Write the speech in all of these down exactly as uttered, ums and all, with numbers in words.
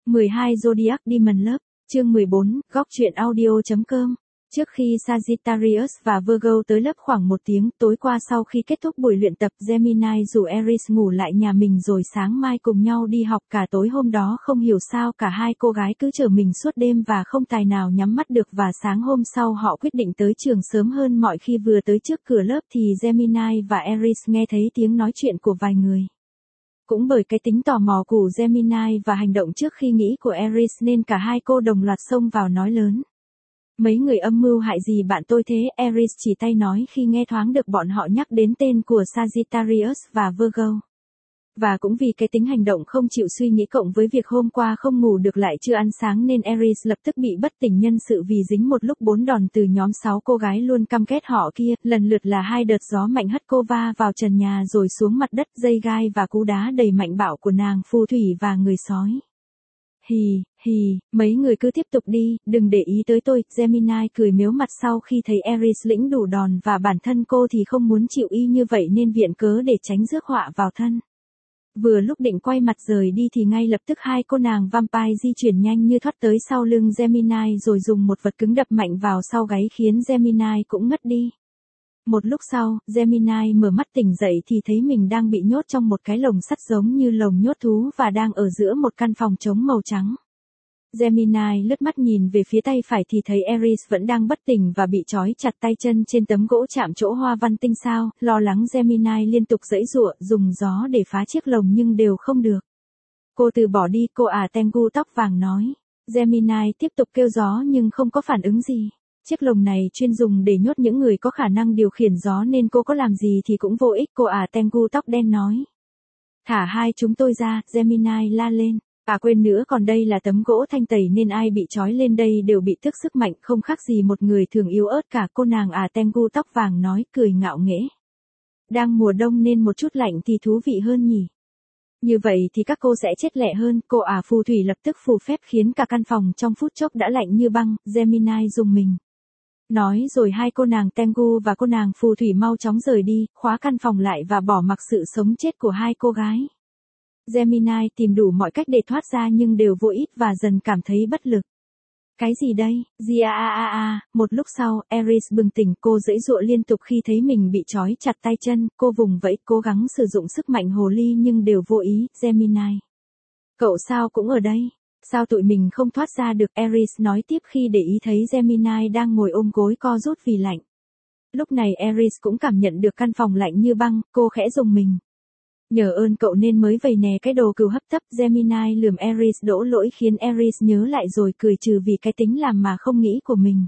mười hai Zodiac Demon Love, chương mười bốn, góc truyện audio.com. Trước khi Sagittarius và Virgo tới lớp khoảng một tiếng, tối qua sau khi kết thúc buổi luyện tập, Gemini rủ Aries ngủ lại nhà mình rồi sáng mai cùng nhau đi học. Cả tối hôm đó không hiểu sao cả hai cô gái cứ chờ mình suốt đêm và không tài nào nhắm mắt được, và sáng hôm sau họ quyết định tới trường sớm hơn mọi khi. Vừa tới trước cửa lớp thì Gemini và Aries nghe thấy tiếng nói chuyện của vài người. Cũng bởi cái tính tò mò của Gemini và hành động trước khi nghĩ của Aries nên cả hai cô đồng loạt xông vào nói lớn. Mấy người âm mưu hại gì bạn tôi thế? Aries chỉ tay nói khi nghe thoáng được bọn họ nhắc đến tên của Sagittarius và Virgo. Và cũng vì cái tính hành động không chịu suy nghĩ cộng với việc hôm qua không ngủ được lại chưa ăn sáng nên Aries lập tức bị bất tỉnh nhân sự vì dính một lúc bốn đòn từ nhóm sáu cô gái luôn căm ghét họ kia, lần lượt là hai đợt gió mạnh hất cô va vào trần nhà rồi xuống mặt đất, dây gai và cú đá đầy mạnh bạo của nàng phù thủy và người sói. Hì, hì, mấy người cứ tiếp tục đi, đừng để ý tới tôi. Gemini cười mếu mặt sau khi thấy Aries lĩnh đủ đòn và bản thân cô thì không muốn chịu y như vậy nên viện cớ để tránh rước họa vào thân. Vừa lúc định quay mặt rời đi thì ngay lập tức hai cô nàng vampire di chuyển nhanh như thoát tới sau lưng Gemini rồi dùng một vật cứng đập mạnh vào sau gáy khiến Gemini cũng ngất đi. Một lúc sau, Gemini mở mắt tỉnh dậy thì thấy mình đang bị nhốt trong một cái lồng sắt giống như lồng nhốt thú và đang ở giữa một căn phòng trống màu trắng. Gemini lướt mắt nhìn về phía tay phải thì thấy Aries vẫn đang bất tỉnh và bị trói chặt tay chân trên tấm gỗ chạm chỗ hoa văn tinh sao. Lo lắng Gemini liên tục giãy giụa, dùng gió để phá chiếc lồng nhưng đều không được. Cô từ bỏ đi, cô à Tengu tóc vàng nói. Gemini tiếp tục kêu gió nhưng không có phản ứng gì. Chiếc lồng này chuyên dùng để nhốt những người có khả năng điều khiển gió nên cô có làm gì thì cũng vô ích, cô à Tengu tóc đen nói. Thả hai chúng tôi ra, Gemini la lên. À quên nữa, còn đây là tấm gỗ thanh tẩy nên ai bị trói lên đây đều bị tức sức mạnh, không khác gì một người thường yếu ớt cả, cô nàng à Tengu tóc vàng nói, cười ngạo nghễ. Đang mùa đông nên một chút lạnh thì thú vị hơn nhỉ. Như vậy thì các cô sẽ chết lẹ hơn, cô à phù thủy lập tức phù phép khiến cả căn phòng trong phút chốc đã lạnh như băng. Gemini rùng mình. Nói rồi hai cô nàng Tengu và cô nàng phù thủy mau chóng rời đi, khóa căn phòng lại và bỏ mặc sự sống chết của hai cô gái. Gemini tìm đủ mọi cách để thoát ra nhưng đều vô ích và dần cảm thấy bất lực. Cái gì đây? Gì a a a a, một lúc sau, Aries bừng tỉnh, cô giãy giụa liên tục khi thấy mình bị trói chặt tay chân, cô vùng vẫy, cố gắng sử dụng sức mạnh hồ ly nhưng đều vô ý. Gemini. Cậu sao cũng ở đây? Sao tụi mình không thoát ra được? Aries nói tiếp khi để ý thấy Gemini đang ngồi ôm gối co rút vì lạnh. Lúc này Aries cũng cảm nhận được căn phòng lạnh như băng, cô khẽ rùng mình. Nhờ ơn cậu nên mới vầy nè cái đồ cừu hấp tấp. Gemini lườm Aries đổ lỗi khiến Aries nhớ lại rồi cười trừ vì cái tính làm mà không nghĩ của mình.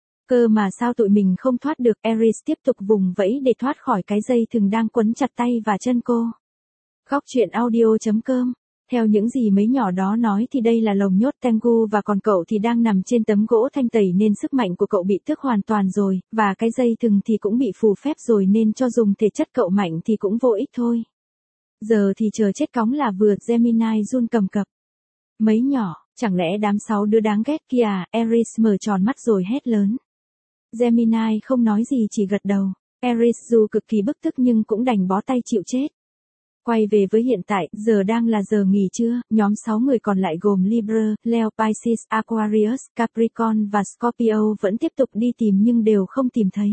Cơ mà sao tụi mình không thoát được? Aries tiếp tục vùng vẫy để thoát khỏi cái dây thừng đang quấn chặt tay và chân cô. Góc truyện audio.com. Theo những gì mấy nhỏ đó nói thì đây là lồng nhốt Tengu và còn cậu thì đang nằm trên tấm gỗ thanh tẩy nên sức mạnh của cậu bị tước hoàn toàn rồi, và cái dây thừng thì cũng bị phù phép rồi nên cho dùng thể chất cậu mạnh thì cũng vô ích thôi. Giờ thì chờ chết cóng là vừa. Gemini run cầm cập. Mấy nhỏ, chẳng lẽ đám sáu đứa đáng ghét kia à? Aries mở tròn mắt rồi hét lớn. Gemini không nói gì chỉ gật đầu. Aries dù cực kỳ bức tức nhưng cũng đành bó tay chịu chết. Quay về với hiện tại, giờ đang là giờ nghỉ trưa, nhóm sáu người còn lại gồm Libra, Leo, Pisces, Aquarius, Capricorn và Scorpio vẫn tiếp tục đi tìm nhưng đều không tìm thấy.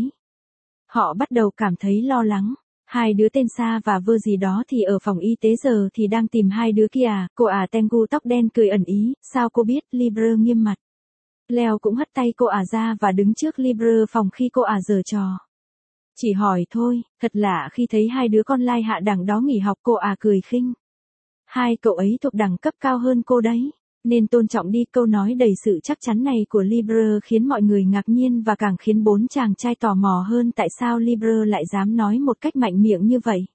Họ bắt đầu cảm thấy lo lắng. Hai đứa tên Sa và Vơ gì đó thì ở phòng y tế giờ thì đang tìm hai đứa kia à? Cô à Tengu tóc đen cười ẩn ý, sao cô biết? Libra nghiêm mặt. Leo cũng hất tay cô à ra và đứng trước Libra phòng khi cô à giở trò. Chỉ hỏi thôi, thật lạ khi thấy hai đứa con lai hạ đẳng đó nghỉ học, cô à cười khinh. Hai cậu ấy thuộc đẳng cấp cao hơn cô đấy, nên tôn trọng đi. Câu nói đầy sự chắc chắn này của Libra khiến mọi người ngạc nhiên và càng khiến bốn chàng trai tò mò hơn tại sao Libra lại dám nói một cách mạnh miệng như vậy.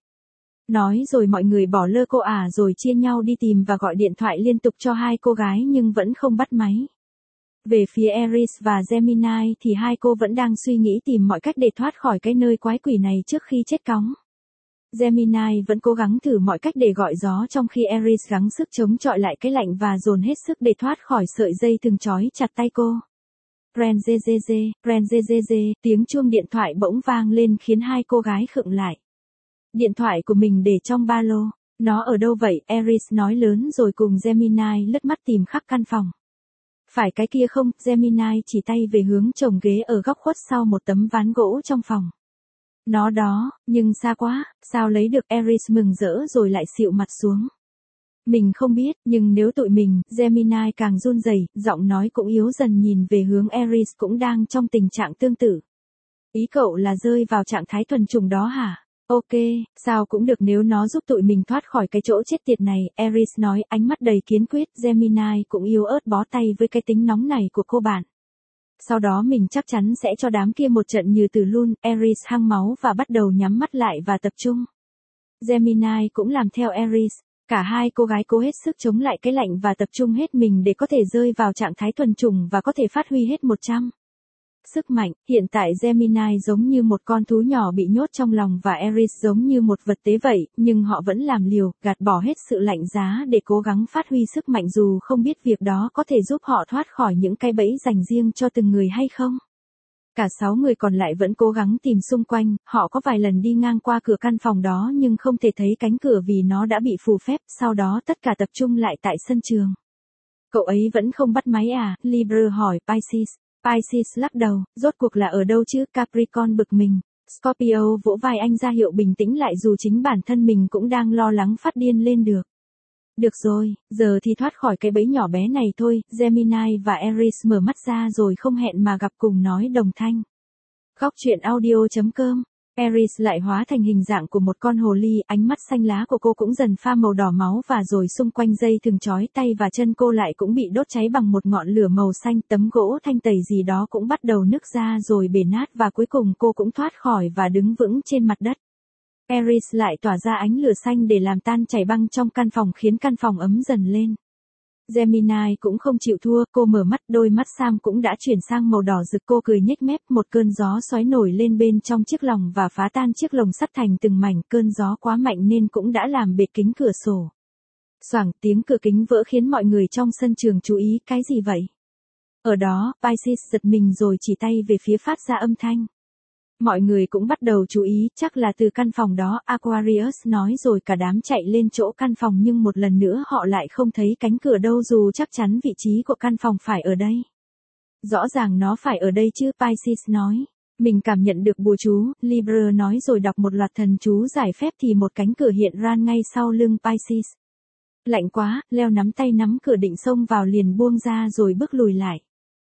Nói rồi mọi người bỏ lơ cô à rồi chia nhau đi tìm và gọi điện thoại liên tục cho hai cô gái nhưng vẫn không bắt máy. Về phía Aries và Gemini thì hai cô vẫn đang suy nghĩ tìm mọi cách để thoát khỏi cái nơi quái quỷ này trước khi chết cóng. Gemini vẫn cố gắng thử mọi cách để gọi gió trong khi Aries gắng sức chống chọi lại cái lạnh và dồn hết sức để thoát khỏi sợi dây thừng trói chặt tay cô. Renzezeze, Renzezeze, tiếng chuông điện thoại bỗng vang lên khiến hai cô gái khựng lại. Điện thoại của mình để trong ba lô. Nó ở đâu vậy? Aries nói lớn rồi cùng Gemini lướt mắt tìm khắp căn phòng. Phải cái kia không? Gemini chỉ tay về hướng chồng ghế ở góc khuất sau một tấm ván gỗ trong phòng. Nó đó, nhưng xa quá, sao lấy được? Aries mừng rỡ rồi lại xịu mặt xuống. Mình không biết, nhưng nếu tụi mình, Gemini càng run rẩy, giọng nói cũng yếu dần nhìn về hướng Aries cũng đang trong tình trạng tương tự. Ý cậu là rơi vào trạng thái thuần chủng đó hả? Ok, sao cũng được nếu nó giúp tụi mình thoát khỏi cái chỗ chết tiệt này, Aries nói, ánh mắt đầy kiên quyết. Gemini cũng yếu ớt bó tay với cái tính nóng này của cô bạn. Sau đó mình chắc chắn sẽ cho đám kia một trận như từ luôn. Aries hăng máu và bắt đầu nhắm mắt lại và tập trung. Gemini cũng làm theo Aries. Cả hai cô gái cố hết sức chống lại cái lạnh và tập trung hết mình để có thể rơi vào trạng thái thuần chủng và có thể phát huy hết một trăm. Sức mạnh, hiện tại Gemini giống như một con thú nhỏ bị nhốt trong lòng và Aries giống như một vật tế vậy, nhưng họ vẫn làm liều, gạt bỏ hết sự lạnh giá để cố gắng phát huy sức mạnh dù không biết việc đó có thể giúp họ thoát khỏi những cái bẫy dành riêng cho từng người hay không. Cả sáu người còn lại vẫn cố gắng tìm xung quanh, họ có vài lần đi ngang qua cửa căn phòng đó nhưng không thể thấy cánh cửa vì nó đã bị phù phép, sau đó tất cả tập trung lại tại sân trường. Cậu ấy vẫn không bắt máy à? Libra hỏi Pisces. Pisces lắc đầu, rốt cuộc là ở đâu chứ? Capricorn bực mình. Scorpio vỗ vai anh ra hiệu bình tĩnh lại dù chính bản thân mình cũng đang lo lắng phát điên lên được. Được rồi, giờ thì thoát khỏi cái bẫy nhỏ bé này thôi. Gemini và Aries mở mắt ra rồi không hẹn mà gặp cùng nói đồng thanh. Góc truyện audio chấm com. Aries lại hóa thành hình dạng của một con hồ ly, ánh mắt xanh lá của cô cũng dần pha màu đỏ máu và rồi xung quanh dây thừng trói tay và chân cô lại cũng bị đốt cháy bằng một ngọn lửa màu xanh, tấm gỗ thanh tẩy gì đó cũng bắt đầu nứt ra rồi bể nát và cuối cùng cô cũng thoát khỏi và đứng vững trên mặt đất. Aries lại tỏa ra ánh lửa xanh để làm tan chảy băng trong căn phòng khiến căn phòng ấm dần lên. Gemini cũng không chịu thua, cô mở mắt, đôi mắt Sam cũng đã chuyển sang màu đỏ rực, cô cười nhếch mép, một cơn gió xoáy nổi lên bên trong chiếc lồng và phá tan chiếc lồng sắt thành từng mảnh, cơn gió quá mạnh nên cũng đã làm bệt kính cửa sổ. Xoảng, tiếng cửa kính vỡ khiến mọi người trong sân trường chú ý, cái gì vậy? Ở đó, Pisces giật mình rồi chỉ tay về phía phát ra âm thanh. Mọi người cũng bắt đầu chú ý, chắc là từ căn phòng đó, Aquarius nói rồi cả đám chạy lên chỗ căn phòng nhưng một lần nữa họ lại không thấy cánh cửa đâu dù chắc chắn vị trí của căn phòng phải ở đây. Rõ ràng nó phải ở đây chứ, Pisces nói. Mình cảm nhận được bùa chú, Libra nói rồi đọc một loạt thần chú giải phép thì một cánh cửa hiện ra ngay sau lưng Pisces. Lạnh quá, Leo nắm tay nắm cửa định xông vào liền buông ra rồi bước lùi lại.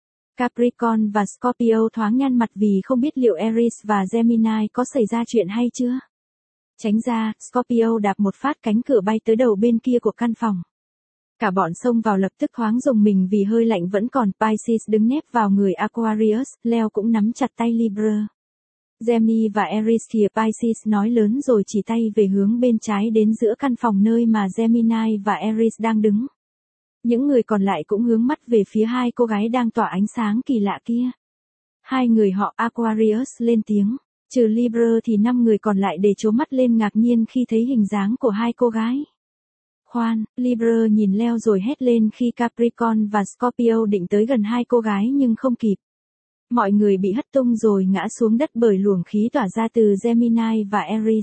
Capricorn và Scorpio thoáng nhăn mặt vì không biết liệu Aries và Gemini có xảy ra chuyện hay chưa. Tránh ra, Scorpio đạp một phát cánh cửa bay tới đầu bên kia của căn phòng. Cả bọn xông vào lập tức thoáng rùng mình vì hơi lạnh vẫn còn. Pisces đứng nép vào người Aquarius, Leo cũng nắm chặt tay Libra. Gemini và Aries kìa, Pisces nói lớn rồi chỉ tay về hướng bên trái đến giữa căn phòng nơi mà Gemini và Aries đang đứng. Những người còn lại cũng hướng mắt về phía hai cô gái đang tỏa ánh sáng kỳ lạ kia. Hai người họ Aquarius lên tiếng, trừ Libra thì năm người còn lại để trố mắt lên ngạc nhiên khi thấy hình dáng của hai cô gái. Khoan, Libra nhìn Leo rồi hét lên khi Capricorn và Scorpio định tới gần hai cô gái nhưng không kịp. Mọi người bị hất tung rồi ngã xuống đất bởi luồng khí tỏa ra từ Gemini và Aries.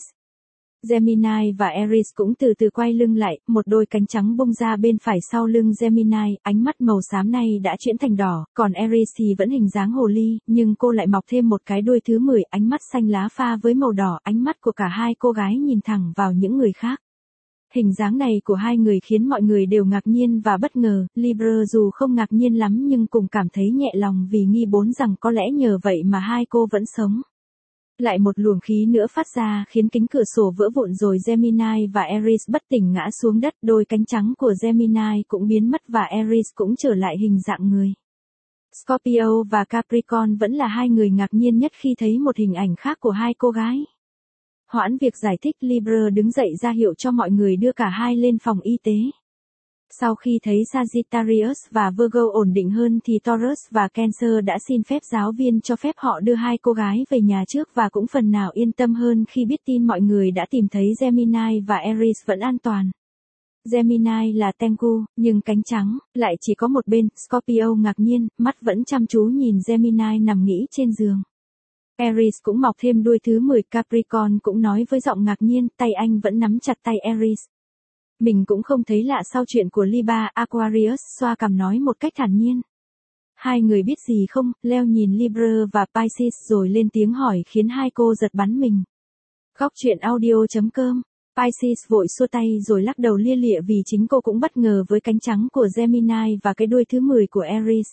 Gemini và Aries cũng từ từ quay lưng lại, một đôi cánh trắng bung ra bên phải sau lưng Gemini, ánh mắt màu xám này đã chuyển thành đỏ, còn Aries thì vẫn hình dáng hồ ly, nhưng cô lại mọc thêm một cái đuôi thứ mười, ánh mắt xanh lá pha với màu đỏ, ánh mắt của cả hai cô gái nhìn thẳng vào những người khác. Hình dáng này của hai người khiến mọi người đều ngạc nhiên và bất ngờ, Libra dù không ngạc nhiên lắm nhưng cũng cảm thấy nhẹ lòng vì nghi bốn rằng có lẽ nhờ vậy mà hai cô vẫn sống. Lại một luồng khí nữa phát ra khiến kính cửa sổ vỡ vụn rồi Gemini và Aries bất tỉnh ngã xuống đất, đôi cánh trắng của Gemini cũng biến mất và Aries cũng trở lại hình dạng người. Scorpio và Capricorn vẫn là hai người ngạc nhiên nhất khi thấy một hình ảnh khác của hai cô gái. Hoãn việc giải thích, Libra đứng dậy ra hiệu cho mọi người đưa cả hai lên phòng y tế. Sau khi thấy Sagittarius và Virgo ổn định hơn thì Taurus và Cancer đã xin phép giáo viên cho phép họ đưa hai cô gái về nhà trước và cũng phần nào yên tâm hơn khi biết tin mọi người đã tìm thấy Gemini và Aries vẫn an toàn. Gemini là Tengu, nhưng cánh trắng, lại chỉ có một bên, Scorpio ngạc nhiên, mắt vẫn chăm chú nhìn Gemini nằm nghỉ trên giường. Aries cũng mọc thêm đuôi thứ mười, Capricorn cũng nói với giọng ngạc nhiên, tay anh vẫn nắm chặt tay Aries. Mình cũng không thấy lạ sau chuyện của Libra. Aquarius xoa cằm nói một cách thản nhiên. Hai người biết gì không? Leo nhìn Libra và Pisces rồi lên tiếng hỏi khiến hai cô giật bắn mình. Góc truyện audio.com. Pisces vội xua tay rồi lắc đầu lia lịa vì chính cô cũng bất ngờ với cánh trắng của Gemini và cái đuôi thứ mười của Aries.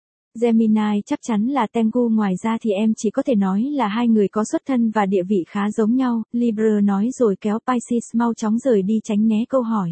Gemini chắc chắn là Tengu, ngoài ra thì em chỉ có thể nói là hai người có xuất thân và địa vị khá giống nhau, Libra nói rồi kéo Pisces mau chóng rời đi tránh né câu hỏi.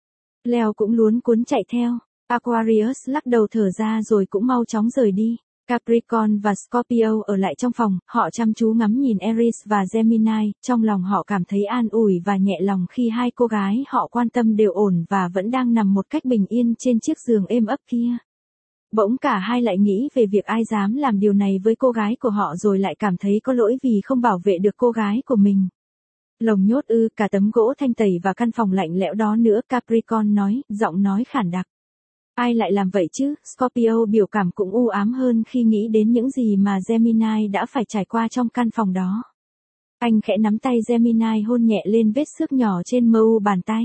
Leo cũng luống cuống chạy theo. Aquarius lắc đầu thở ra rồi cũng mau chóng rời đi. Capricorn và Scorpio ở lại trong phòng, họ chăm chú ngắm nhìn Aries và Gemini, trong lòng họ cảm thấy an ủi và nhẹ lòng khi hai cô gái họ quan tâm đều ổn và vẫn đang nằm một cách bình yên trên chiếc giường êm ấp kia. Bỗng cả hai lại nghĩ về việc ai dám làm điều này với cô gái của họ rồi lại cảm thấy có lỗi vì không bảo vệ được cô gái của mình. Lồng nhốt ư? Cả tấm gỗ thanh tẩy và căn phòng lạnh lẽo đó nữa, Capricorn nói, giọng nói khản đặc. Ai lại làm vậy chứ? Scorpio biểu cảm cũng u ám hơn khi nghĩ đến những gì mà Gemini đã phải trải qua trong căn phòng đó. Anh khẽ nắm tay Gemini hôn nhẹ lên vết xước nhỏ trên mu bàn tay.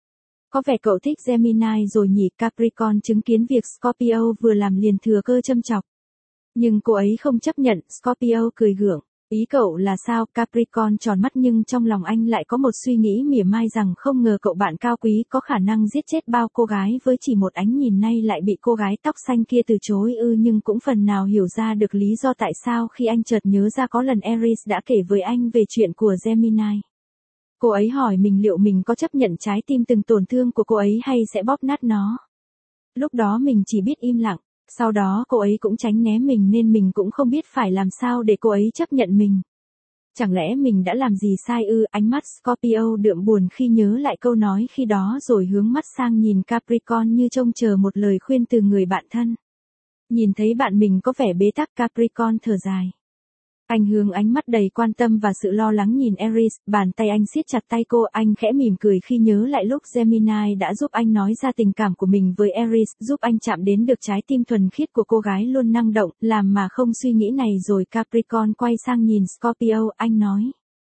Có vẻ cậu thích Gemini rồi nhỉ? Capricorn chứng kiến việc Scorpio vừa làm liền thừa cơ châm chọc. Nhưng cô ấy không chấp nhận, Scorpio cười gượng. Ý cậu là sao? Capricorn tròn mắt nhưng trong lòng anh lại có một suy nghĩ mỉa mai rằng không ngờ cậu bạn cao quý có khả năng giết chết bao cô gái với chỉ một ánh nhìn, nay lại bị cô gái tóc xanh kia từ chối ư. Nhưng cũng phần nào hiểu ra được lý do tại sao khi anh chợt nhớ ra có lần Aries đã kể với anh về chuyện của Gemini. Cô ấy hỏi mình liệu mình có chấp nhận trái tim từng tổn thương của cô ấy hay sẽ bóp nát nó. Lúc đó mình chỉ biết im lặng. Sau đó cô ấy cũng tránh né mình nên mình cũng không biết phải làm sao để cô ấy chấp nhận mình. Chẳng lẽ mình đã làm gì sai ư? Ánh mắt Scorpio đượm buồn khi nhớ lại câu nói khi đó rồi hướng mắt sang nhìn Capricorn như trông chờ một lời khuyên từ người bạn thân. Nhìn thấy bạn mình có vẻ bế tắc, Capricorn thở dài. Anh hướng ánh mắt đầy quan tâm và sự lo lắng nhìn Aries, bàn tay anh siết chặt tay cô, anh khẽ mỉm cười khi nhớ lại lúc Gemini đã giúp anh nói ra tình cảm của mình với Aries, giúp anh chạm đến được trái tim thuần khiết của cô gái luôn năng động, làm mà không suy nghĩ này rồi Capricorn quay sang nhìn Scorpio, anh nói.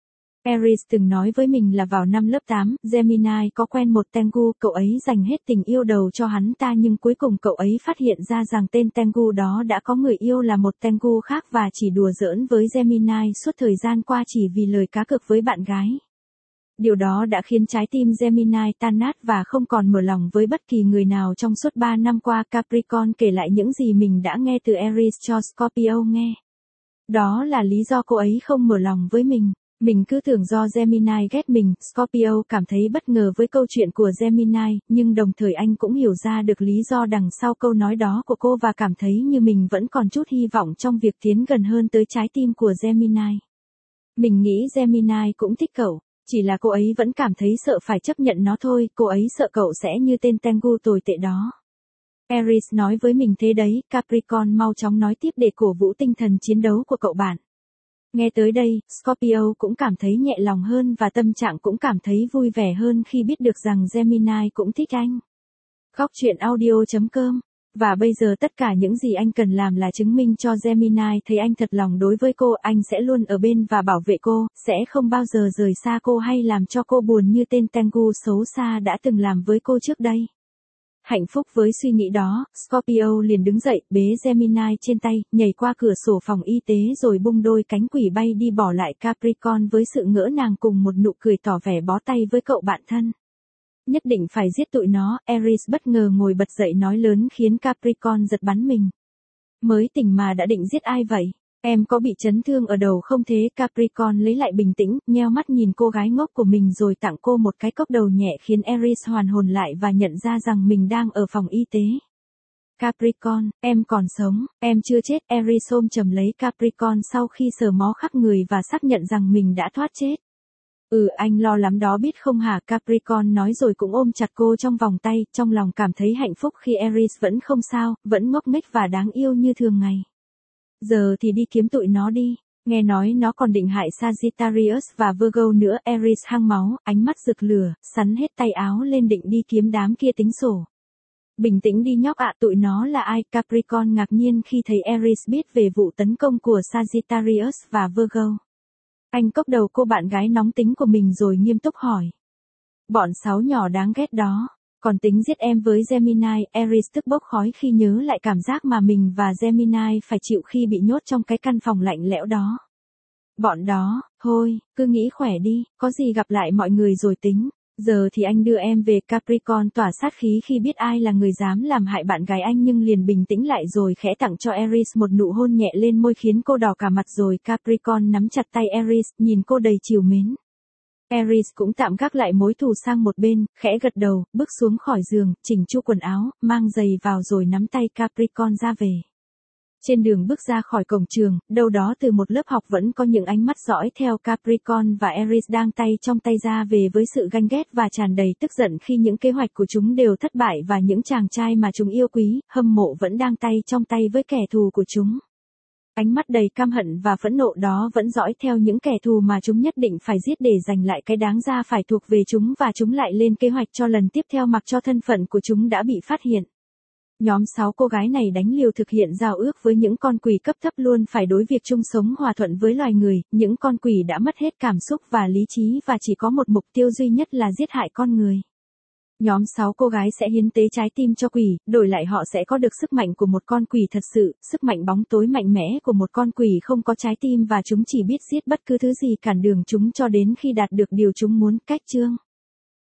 Aries từng nói với mình là vào năm lớp tám, Gemini có quen một Tengu, cậu ấy dành hết tình yêu đầu cho hắn ta nhưng cuối cùng cậu ấy phát hiện ra rằng tên Tengu đó đã có người yêu là một Tengu khác và chỉ đùa giỡn với Gemini suốt thời gian qua chỉ vì lời cá cược với bạn gái. Điều đó đã khiến trái tim Gemini tan nát và không còn mở lòng với bất kỳ người nào trong suốt ba năm qua. Capricorn kể lại những gì mình đã nghe từ Aries cho Scorpio nghe. Đó là lý do cô ấy không mở lòng với mình. Mình cứ tưởng do Gemini ghét mình, Scorpio cảm thấy bất ngờ với câu chuyện của Gemini, nhưng đồng thời anh cũng hiểu ra được lý do đằng sau câu nói đó của cô và cảm thấy như mình vẫn còn chút hy vọng trong việc tiến gần hơn tới trái tim của Gemini. Mình nghĩ Gemini cũng thích cậu, chỉ là cô ấy vẫn cảm thấy sợ phải chấp nhận nó thôi, cô ấy sợ cậu sẽ như tên Tengu tồi tệ đó. Aries nói với mình thế đấy, Capricorn mau chóng nói tiếp để cổ vũ tinh thần chiến đấu của cậu bạn. Nghe tới đây, Scorpio cũng cảm thấy nhẹ lòng hơn và tâm trạng cũng cảm thấy vui vẻ hơn khi biết được rằng Gemini cũng thích anh. Góc truyện audio.com. Và bây giờ tất cả những gì anh cần làm là chứng minh cho Gemini thấy anh thật lòng đối với cô, anh sẽ luôn ở bên và bảo vệ cô, sẽ không bao giờ rời xa cô hay làm cho cô buồn như tên Tengu xấu xa đã từng làm với cô trước đây. Hạnh phúc với suy nghĩ đó, Scorpio liền đứng dậy, bế Gemini trên tay, nhảy qua cửa sổ phòng y tế rồi bung đôi cánh quỷ bay đi bỏ lại Capricorn với sự ngỡ ngàng cùng một nụ cười tỏ vẻ bó tay với cậu bạn thân. Nhất định phải giết tụi nó, Aries bất ngờ ngồi bật dậy nói lớn khiến Capricorn giật bắn mình. Mới tỉnh mà đã định giết ai vậy? Em có bị chấn thương ở đầu không thế? Capricorn lấy lại bình tĩnh, nheo mắt nhìn cô gái ngốc của mình rồi tặng cô một cái cốc đầu nhẹ khiến Aries hoàn hồn lại và nhận ra rằng mình đang ở phòng y tế. Capricorn, em còn sống, em chưa chết. Aries ôm chầm lấy Capricorn sau khi sờ mó khắp người và xác nhận rằng mình đã thoát chết. Ừ, anh lo lắm đó biết không hả? Capricorn nói rồi cũng ôm chặt cô trong vòng tay, trong lòng cảm thấy hạnh phúc khi Aries vẫn không sao, vẫn ngốc nghếch và đáng yêu như thường ngày. Giờ thì đi kiếm tụi nó đi, nghe nói nó còn định hại Sagittarius và Virgo nữa. Aries hăng máu, ánh mắt rực lửa, sắn hết tay áo lên định đi kiếm đám kia tính sổ. Bình tĩnh đi nhóc ạ, tụi nó là ai? Capricorn ngạc nhiên khi thấy Aries biết về vụ tấn công của Sagittarius và Virgo. Anh cốc đầu cô bạn gái nóng tính của mình rồi nghiêm túc hỏi. Bọn sáu nhỏ đáng ghét đó. Còn tính giết em với Gemini, Aries tức bốc khói khi nhớ lại cảm giác mà mình và Gemini phải chịu khi bị nhốt trong cái căn phòng lạnh lẽo đó. Bọn đó, thôi, cứ nghĩ khỏe đi, có gì gặp lại mọi người rồi tính. Giờ thì anh đưa em về. Capricorn tỏa sát khí khi biết ai là người dám làm hại bạn gái anh nhưng liền bình tĩnh lại rồi khẽ tặng cho Aries một nụ hôn nhẹ lên môi khiến cô đỏ cả mặt rồi Capricorn nắm chặt tay Aries, nhìn cô đầy trìu mến. Aries cũng tạm gác lại mối thù sang một bên, khẽ gật đầu, bước xuống khỏi giường, chỉnh chu quần áo, mang giày vào rồi nắm tay Capricorn ra về. Trên đường bước ra khỏi cổng trường, đâu đó từ một lớp học vẫn có những ánh mắt dõi theo Capricorn và Aries đang tay trong tay ra về với sự ganh ghét và tràn đầy tức giận khi những kế hoạch của chúng đều thất bại và những chàng trai mà chúng yêu quý, hâm mộ vẫn đang tay trong tay với kẻ thù của chúng. Ánh mắt đầy căm hận và phẫn nộ đó vẫn dõi theo những kẻ thù mà chúng nhất định phải giết để giành lại cái đáng ra phải thuộc về chúng và chúng lại lên kế hoạch cho lần tiếp theo mặc cho thân phận của chúng đã bị phát hiện. Nhóm sáu cô gái này đánh liều thực hiện giao ước với những con quỷ cấp thấp luôn phải đối việc chung sống hòa thuận với loài người, những con quỷ đã mất hết cảm xúc và lý trí và chỉ có một mục tiêu duy nhất là giết hại con người. Nhóm sáu cô gái sẽ hiến tế trái tim cho quỷ, đổi lại họ sẽ có được sức mạnh của một con quỷ thật sự, sức mạnh bóng tối mạnh mẽ của một con quỷ không có trái tim và chúng chỉ biết giết bất cứ thứ gì cản đường chúng cho đến khi đạt được điều chúng muốn. Cách chương